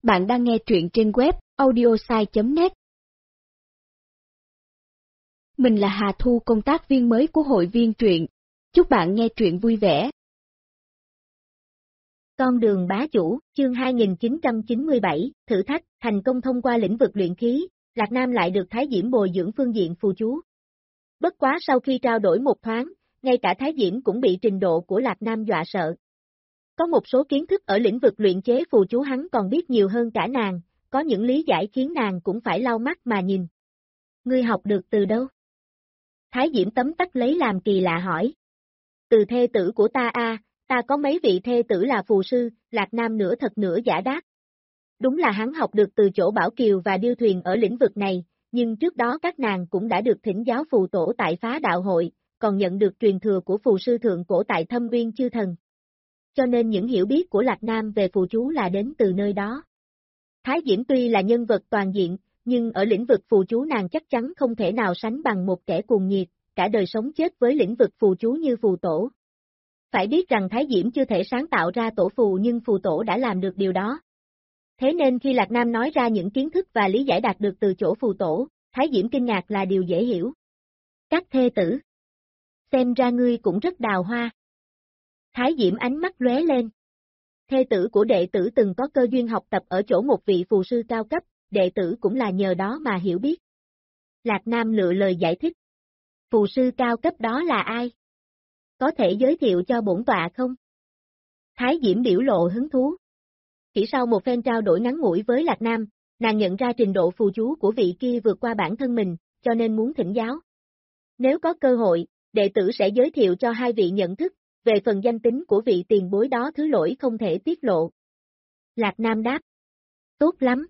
Bạn đang nghe truyện trên web audiosai.net. Mình là Hà Thu, công tác viên mới của hội viên truyện. Chúc bạn nghe truyện vui vẻ. Con đường bá chủ, chương 2997, thử thách, thành công thông qua lĩnh vực luyện khí, Lạc Nam lại được Thái Diễm bồi dưỡng phương diện phù chú. Bất quá sau khi trao đổi một thoáng, ngay cả Thái Diễm cũng bị trình độ của Lạc Nam dọa sợ. Có một số kiến thức ở lĩnh vực luyện chế phù chú hắn còn biết nhiều hơn cả nàng, có những lý giải khiến nàng cũng phải lau mắt mà nhìn. Ngươi học được từ đâu? Thái Diễm tấm tắc lấy làm kỳ lạ hỏi. Từ thê tử của ta ta có mấy vị thê tử là phù sư, Lạc Nam nửa thật nửa giả đáp. Đúng là hắn học được từ chỗ Bảo Kiều và Điêu Thuyền ở lĩnh vực này, nhưng trước đó các nàng cũng đã được thỉnh giáo phù tổ tại Phá Đạo Hội, còn nhận được truyền thừa của phù sư thượng cổ tại Thâm Uyên Chư Thần. Cho nên những hiểu biết của Lạc Nam về phù chú là đến từ nơi đó. Thái Diễm tuy là nhân vật toàn diện, nhưng ở lĩnh vực phù chú nàng chắc chắn không thể nào sánh bằng một kẻ cuồng nhiệt, cả đời sống chết với lĩnh vực phù chú như phù tổ. Phải biết rằng Thái Diễm chưa thể sáng tạo ra tổ phù nhưng phù tổ đã làm được điều đó. Thế nên khi Lạc Nam nói ra những kiến thức và lý giải đạt được từ chỗ phù tổ, Thái Diễm kinh ngạc là điều dễ hiểu. Các thê tử. Xem ra ngươi cũng rất đào hoa. Thái Diễm ánh mắt lóe lên. Thê tử của đệ tử từng có cơ duyên học tập ở chỗ một vị phù sư cao cấp, đệ tử cũng là nhờ đó mà hiểu biết. Lạc Nam lựa lời giải thích. Phù sư cao cấp đó là ai? Có thể giới thiệu cho bổn tọa không? Thái Diễm biểu lộ hứng thú. Chỉ sau một phen trao đổi ngắn ngủi với Lạc Nam, nàng nhận ra trình độ phù chú của vị kia vượt qua bản thân mình, cho nên muốn thỉnh giáo. Nếu có cơ hội, đệ tử sẽ giới thiệu cho hai vị nhận thức, về phần danh tính của vị tiền bối đó thứ lỗi không thể tiết lộ. Lạc Nam đáp. Tốt lắm.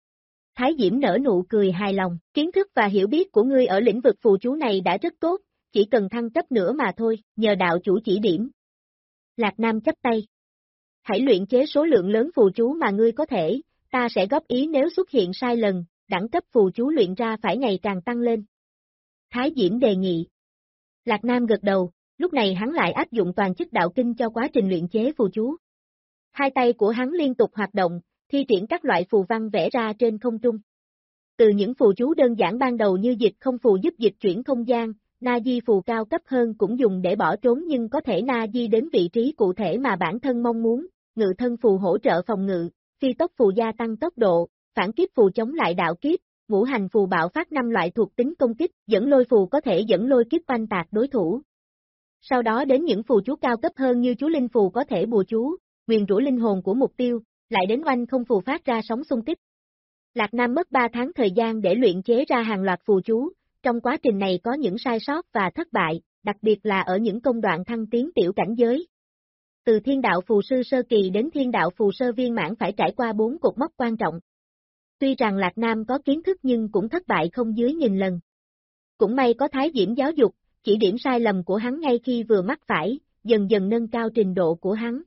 Thái Diễm nở nụ cười hài lòng, kiến thức và hiểu biết của ngươi ở lĩnh vực phù chú này đã rất tốt, chỉ cần thăng cấp nữa mà thôi, nhờ đạo chủ chỉ điểm. Lạc Nam chắp tay. Hãy luyện chế số lượng lớn phù chú mà ngươi có thể, ta sẽ góp ý nếu xuất hiện sai lần, đẳng cấp phù chú luyện ra phải ngày càng tăng lên. Thái Diễm đề nghị. Lạc Nam gật đầu, lúc này hắn lại áp dụng toàn chức đạo kinh cho quá trình luyện chế phù chú. Hai tay của hắn liên tục hoạt động, thi triển các loại phù văn vẽ ra trên không trung. Từ những phù chú đơn giản ban đầu như dịch không phù giúp dịch chuyển không gian, na di phù cao cấp hơn cũng dùng để bỏ trốn nhưng có thể na di đến vị trí cụ thể mà bản thân mong muốn, ngự thân phù hỗ trợ phòng ngự, phi tốc phù gia tăng tốc độ, phản kiếp phù chống lại đạo kiếp, ngũ hành phù bạo phát 5 loại thuộc tính công kích, dẫn lôi phù có thể dẫn lôi kiếp oanh tạc đối thủ. Sau đó đến những phù chú cao cấp hơn như chú linh phù có thể bùa chú, nguyền rủa linh hồn của mục tiêu, lại đến oanh không phù phát ra sóng xung kích. Lạc Nam mất 3 tháng thời gian để luyện chế ra hàng loạt phù chú, trong quá trình này có những sai sót và thất bại, đặc biệt là ở những công đoạn thăng tiến tiểu cảnh giới. Từ thiên đạo phù sư sơ kỳ đến thiên đạo phù sơ viên mãn phải trải qua 4 cột mốc quan trọng. Tuy rằng Lạc Nam có kiến thức nhưng cũng thất bại không dưới 1000 lần. Cũng may có Thái Diễm giáo dục, chỉ điểm sai lầm của hắn ngay khi vừa mắc phải, dần dần nâng cao trình độ của hắn.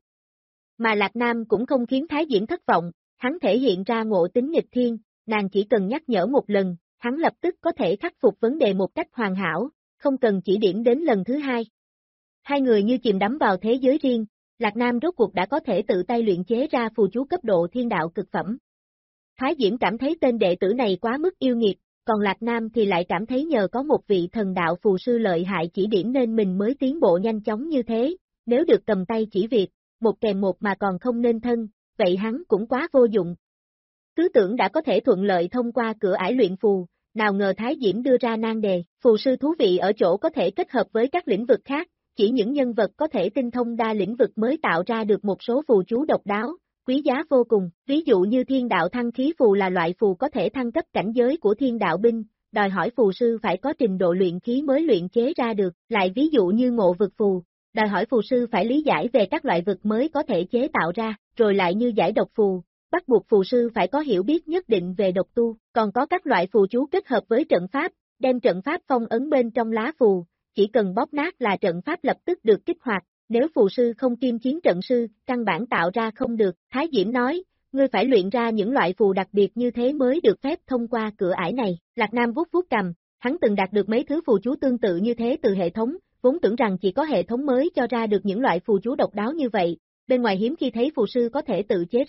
Mà Lạc Nam cũng không khiến Thái Diễm thất vọng, hắn thể hiện ra ngộ tính nghịch thiên, nàng chỉ cần nhắc nhở một lần, hắn lập tức có thể khắc phục vấn đề một cách hoàn hảo, không cần chỉ điểm đến lần thứ hai. Hai người như chìm đắm vào thế giới riêng, Lạc Nam rốt cuộc đã có thể tự tay luyện chế ra phù chú cấp độ thiên đạo cực phẩm. Thái Diễm cảm thấy tên đệ tử này quá mức yêu nghiệt, còn Lạc Nam thì lại cảm thấy nhờ có một vị thần đạo phù sư lợi hại chỉ điểm nên mình mới tiến bộ nhanh chóng như thế, nếu được cầm tay chỉ việc, một kèm một mà còn không nên thân, vậy hắn cũng quá vô dụng. Cứ tưởng đã có thể thuận lợi thông qua cửa ải luyện phù, nào ngờ Thái Diễm đưa ra nan đề, phù sư thú vị ở chỗ có thể kết hợp với các lĩnh vực khác, chỉ những nhân vật có thể tinh thông đa lĩnh vực mới tạo ra được một số phù chú độc đáo, quý giá vô cùng, ví dụ như thiên đạo thăng khí phù là loại phù có thể thăng cấp cảnh giới của thiên đạo binh, đòi hỏi phù sư phải có trình độ luyện khí mới luyện chế ra được, lại ví dụ như ngộ vực phù, đòi hỏi phù sư phải lý giải về các loại vực mới có thể chế tạo ra, rồi lại như giải độc phù, bắt buộc phù sư phải có hiểu biết nhất định về độc tu, còn có các loại phù chú kết hợp với trận pháp, đem trận pháp phong ấn bên trong lá phù, chỉ cần bóp nát là trận pháp lập tức được kích hoạt, nếu phù sư không kiêm chiến trận sư, căn bản tạo ra không được, Thái Diễm nói, ngươi phải luyện ra những loại phù đặc biệt như thế mới được phép thông qua cửa ải này, Lạc Nam vuốt vuốt cầm, hắn từng đạt được mấy thứ phù chú tương tự như thế từ hệ thống, vốn tưởng rằng chỉ có hệ thống mới cho ra được những loại phù chú độc đáo như vậy, bên ngoài hiếm khi thấy phù sư có thể tự chế ra,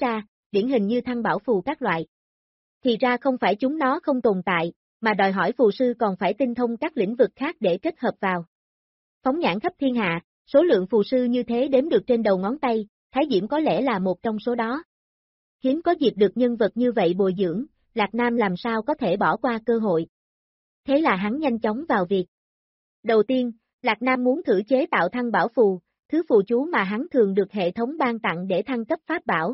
điển hình như thăng bảo phù các loại. Thì ra không phải chúng nó không tồn tại, mà đòi hỏi phù sư còn phải tinh thông các lĩnh vực khác để kết hợp vào. Phóng nhãn khắp thiên hạ, số lượng phù sư như thế đếm được trên đầu ngón tay, Thái Diễm có lẽ là một trong số đó. Hiếm có dịp được nhân vật như vậy bồi dưỡng, Lạc Nam làm sao có thể bỏ qua cơ hội. Thế là hắn nhanh chóng vào việc. Đầu tiên, Lạc Nam muốn thử chế tạo thăng bảo phù, thứ phù chú mà hắn thường được hệ thống ban tặng để thăng cấp pháp bảo.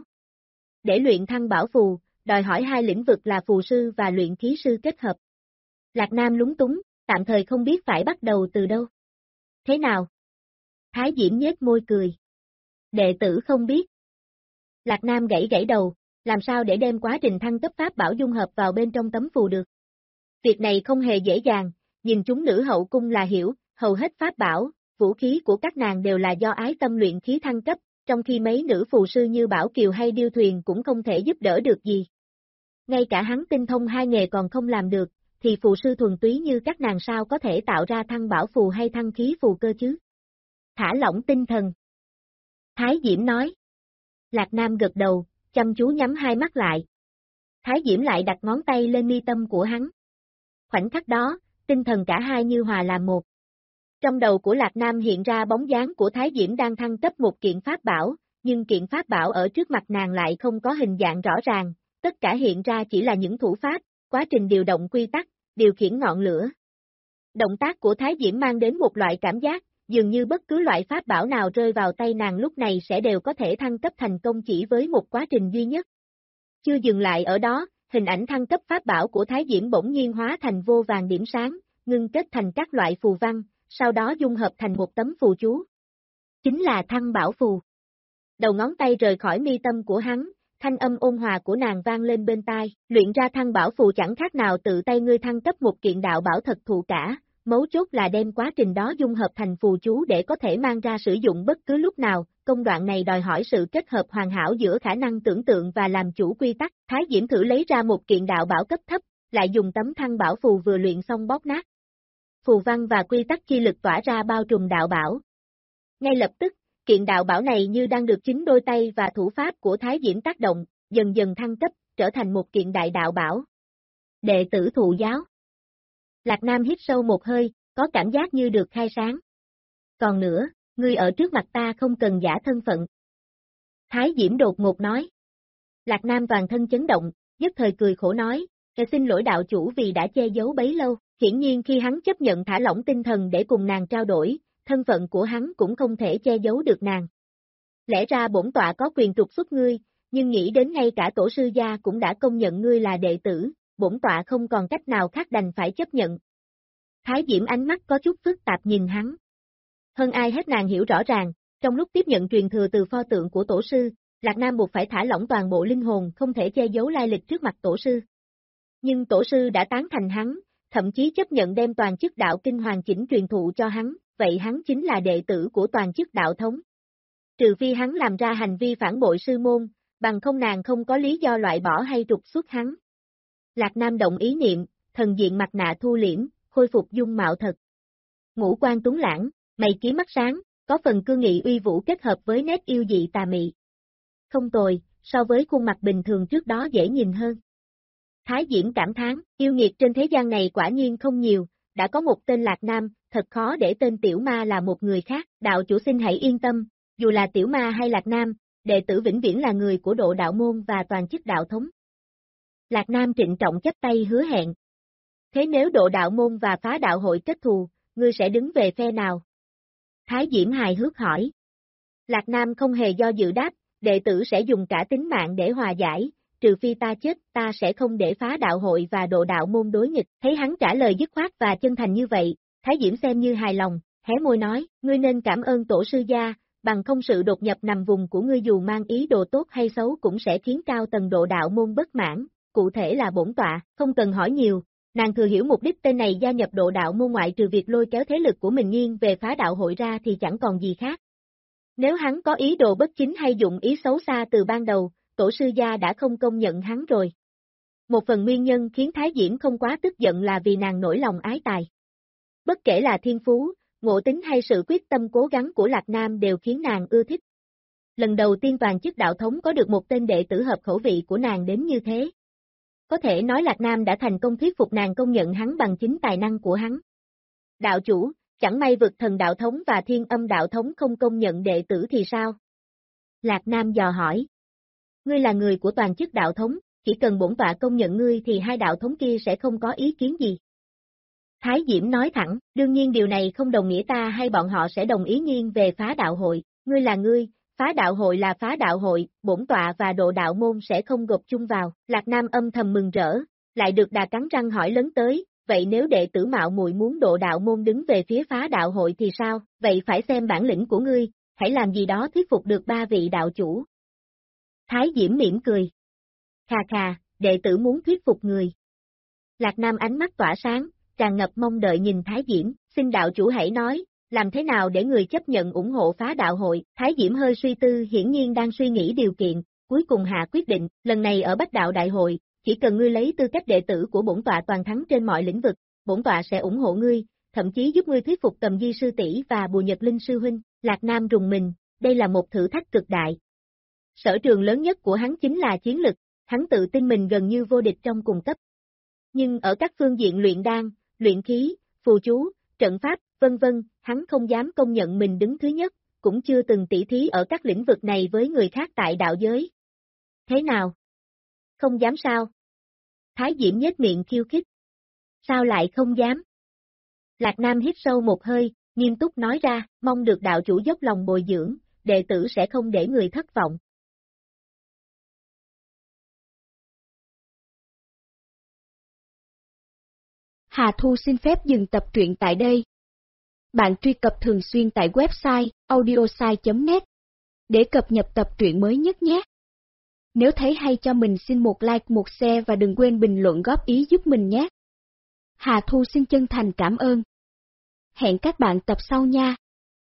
Để luyện thăng bảo phù, đòi hỏi hai lĩnh vực là phù sư và luyện khí sư kết hợp. Lạc Nam lúng túng, tạm thời không biết phải bắt đầu từ đâu. Thế nào? Thái Diễm nhếch môi cười. Đệ tử không biết. Lạc Nam gãy gãy đầu, làm sao để đem quá trình thăng cấp pháp bảo dung hợp vào bên trong tấm phù được. Việc này không hề dễ dàng, nhìn chúng nữ hậu cung là hiểu, hầu hết pháp bảo, vũ khí của các nàng đều là do ái tâm luyện khí thăng cấp, trong khi mấy nữ phù sư như Bảo Kiều hay Điêu Thuyền cũng không thể giúp đỡ được gì. Ngay cả hắn tinh thông hai nghề còn không làm được, thì phù sư thuần túy như các nàng sao có thể tạo ra thăng bảo phù hay thăng khí phù cơ chứ? Thả lỏng tinh thần. Thái Diễm nói. Lạc Nam gật đầu, chăm chú nhắm hai mắt lại. Thái Diễm lại đặt ngón tay lên mi tâm của hắn. Khoảnh khắc đó, tinh thần cả hai như hòa làm một. Trong đầu của Lạc Nam hiện ra bóng dáng của Thái Diễm đang thăng cấp một kiện pháp bảo, nhưng kiện pháp bảo ở trước mặt nàng lại không có hình dạng rõ ràng, tất cả hiện ra chỉ là những thủ pháp, quá trình điều động quy tắc, điều khiển ngọn lửa. Động tác của Thái Diễm mang đến một loại cảm giác, dường như bất cứ loại pháp bảo nào rơi vào tay nàng lúc này sẽ đều có thể thăng cấp thành công chỉ với một quá trình duy nhất. Chưa dừng lại ở đó, hình ảnh thăng cấp pháp bảo của Thái Diễm bỗng nhiên hóa thành vô vàn điểm sáng, ngưng kết thành các loại phù văn, sau đó dung hợp thành một tấm phù chú. Chính là thăng bảo phù. Đầu ngón tay rời khỏi mi tâm của hắn, thanh âm ôn hòa của nàng vang lên bên tai, luyện ra thăng bảo phù chẳng khác nào tự tay ngươi thăng cấp một kiện đạo bảo thật thụ cả, mấu chốt là đem quá trình đó dung hợp thành phù chú để có thể mang ra sử dụng bất cứ lúc nào, công đoạn này đòi hỏi sự kết hợp hoàn hảo giữa khả năng tưởng tượng và làm chủ quy tắc. Thái Diễm thử lấy ra một kiện đạo bảo cấp thấp, lại dùng tấm thăng bảo phù vừa luyện xong bóp nát. Phù văn và quy tắc chi lực tỏa ra bao trùm đạo bảo. Ngay lập tức, kiện đạo bảo này như đang được chính đôi tay và thủ pháp của Thái Diễm tác động, dần dần thăng cấp, trở thành một kiện đại đạo bảo. Đệ tử thụ giáo. Lạc Nam hít sâu một hơi, có cảm giác như được khai sáng. Còn nữa, ngươi ở trước mặt ta không cần giả thân phận. Thái Diễm đột ngột nói. Lạc Nam toàn thân chấn động, nhất thời cười khổ nói, xin lỗi đạo chủ vì đã che giấu bấy lâu. Hiển nhiên khi hắn chấp nhận thả lỏng tinh thần để cùng nàng trao đổi, thân phận của hắn cũng không thể che giấu được nàng. Lẽ ra bổn tọa có quyền trục xuất ngươi, nhưng nghĩ đến ngay cả tổ sư gia cũng đã công nhận ngươi là đệ tử, bổn tọa không còn cách nào khác đành phải chấp nhận. Thái Diễm ánh mắt có chút phức tạp nhìn hắn. Hơn ai hết nàng hiểu rõ ràng, trong lúc tiếp nhận truyền thừa từ pho tượng của tổ sư, Lạc Nam buộc phải thả lỏng toàn bộ linh hồn không thể che giấu lai lịch trước mặt tổ sư. Nhưng tổ sư đã tán thành hắn, thậm chí chấp nhận đem toàn chức đạo kinh hoàn chỉnh truyền thụ cho hắn, vậy hắn chính là đệ tử của toàn chức đạo thống. Trừ phi hắn làm ra hành vi phản bội sư môn, bằng không nàng không có lý do loại bỏ hay trục xuất hắn. Lạc Nam động ý niệm, thần diện mặt nạ thu liễm, khôi phục dung mạo thật. Ngũ quan tuấn lãng, mày kiếm mắt sáng, có phần cương nghị uy vũ kết hợp với nét yêu dị tà mị. Không tồi, so với khuôn mặt bình thường trước đó dễ nhìn hơn. Thái Diễm cảm thán, yêu nghiệt trên thế gian này quả nhiên không nhiều, đã có một tên Lạc Nam, thật khó để tên Tiểu Ma là một người khác, đạo chủ xin hãy yên tâm, dù là Tiểu Ma hay Lạc Nam, đệ tử vĩnh viễn là người của Độ Đạo Môn và toàn chức đạo thống. Lạc Nam trịnh trọng chắp tay hứa hẹn. Thế nếu Độ Đạo Môn và Phá Đạo Hội kết thù, ngươi sẽ đứng về phe nào? Thái Diễm hài hước hỏi. Lạc Nam không hề do dự đáp, đệ tử sẽ dùng cả tính mạng để hòa giải, trừ phi ta chết, ta sẽ không để Phá Đạo Hội và Độ Đạo Môn đối nghịch. Thấy hắn trả lời dứt khoát và chân thành như vậy, Thái Diễm xem như hài lòng, hé môi nói, ngươi nên cảm ơn tổ sư gia, bằng không sự đột nhập nằm vùng của ngươi dù mang ý đồ tốt hay xấu cũng sẽ khiến cao tầng Độ Đạo Môn bất mãn, cụ thể là bổn tọa, không cần hỏi nhiều, nàng thừa hiểu mục đích tên này gia nhập Độ Đạo Môn ngoại trừ việc lôi kéo thế lực của mình nghiêng về Phá Đạo Hội ra thì chẳng còn gì khác. Nếu hắn có ý đồ bất chính hay dụng ý xấu xa từ ban đầu, tổ sư gia đã không công nhận hắn rồi. Một phần nguyên nhân khiến Thái Diễm không quá tức giận là vì nàng nổi lòng ái tài. Bất kể là thiên phú, ngộ tính hay sự quyết tâm cố gắng của Lạc Nam đều khiến nàng ưa thích. lần đầu tiên toàn chức đạo thống có được một tên đệ tử hợp khẩu vị của nàng đến như thế. Có thể nói Lạc Nam đã thành công thuyết phục nàng công nhận hắn bằng chính tài năng của hắn. Đạo chủ, chẳng may vực thần đạo thống và thiên âm đạo thống không công nhận đệ tử thì sao? Lạc Nam dò hỏi. Ngươi là người của toàn chức đạo thống, chỉ cần bổn tọa công nhận ngươi thì hai đạo thống kia sẽ không có ý kiến gì. Thái Diễm nói thẳng, đương nhiên điều này không đồng nghĩa ta hay bọn họ sẽ đồng ý nghiêng về phá đạo hội, ngươi là ngươi, phá đạo hội là phá đạo hội, bổn tọa và độ đạo môn sẽ không gộp chung vào. Lạc Nam âm thầm mừng rỡ, lại được Đà cắn răng hỏi lớn tới, vậy nếu đệ tử mạo muội muốn độ đạo môn đứng về phía phá đạo hội thì sao, vậy phải xem bản lĩnh của ngươi, hãy làm gì đó thuyết phục được ba vị đạo chủ. Thái Diễm mỉm cười. Khà khà, đệ tử muốn thuyết phục người. Lạc Nam ánh mắt tỏa sáng, tràn ngập mong đợi nhìn Thái Diễm, xin đạo chủ hãy nói, làm thế nào để người chấp nhận ủng hộ phá đạo hội. Thái Diễm hơi suy tư, hiển nhiên đang suy nghĩ điều kiện, cuối cùng hạ quyết định, lần này ở Bách Đạo Đại hội, chỉ cần ngươi lấy tư cách đệ tử của bổn tọa toàn thắng trên mọi lĩnh vực, bổn tọa sẽ ủng hộ ngươi, thậm chí giúp ngươi thuyết phục Tầm Di sư tỷ và Bùa Nhật Linh sư huynh. Lạc Nam rùng mình, đây là một thử thách cực đại. Sở trường lớn nhất của hắn chính là chiến lực, hắn tự tin mình gần như vô địch trong cùng cấp. Nhưng ở các phương diện luyện đan, luyện khí, phù chú, trận pháp, vân vân, hắn không dám công nhận mình đứng thứ nhất, cũng chưa từng tỉ thí ở các lĩnh vực này với người khác tại đạo giới. Thế nào? Không dám sao? Thái Diễm nhếch miệng khiêu khích. Sao lại không dám? Lạc Nam hít sâu một hơi, nghiêm túc nói ra, mong được đạo chủ dốc lòng bồi dưỡng, đệ tử sẽ không để người thất vọng. Hà Thu xin phép dừng tập truyện tại đây. Bạn truy cập thường xuyên tại website audiosai.net để cập nhật tập truyện mới nhất nhé. Nếu thấy hay cho mình xin một like, một share và đừng quên bình luận góp ý giúp mình nhé. Hà Thu xin chân thành cảm ơn. Hẹn các bạn tập sau nha.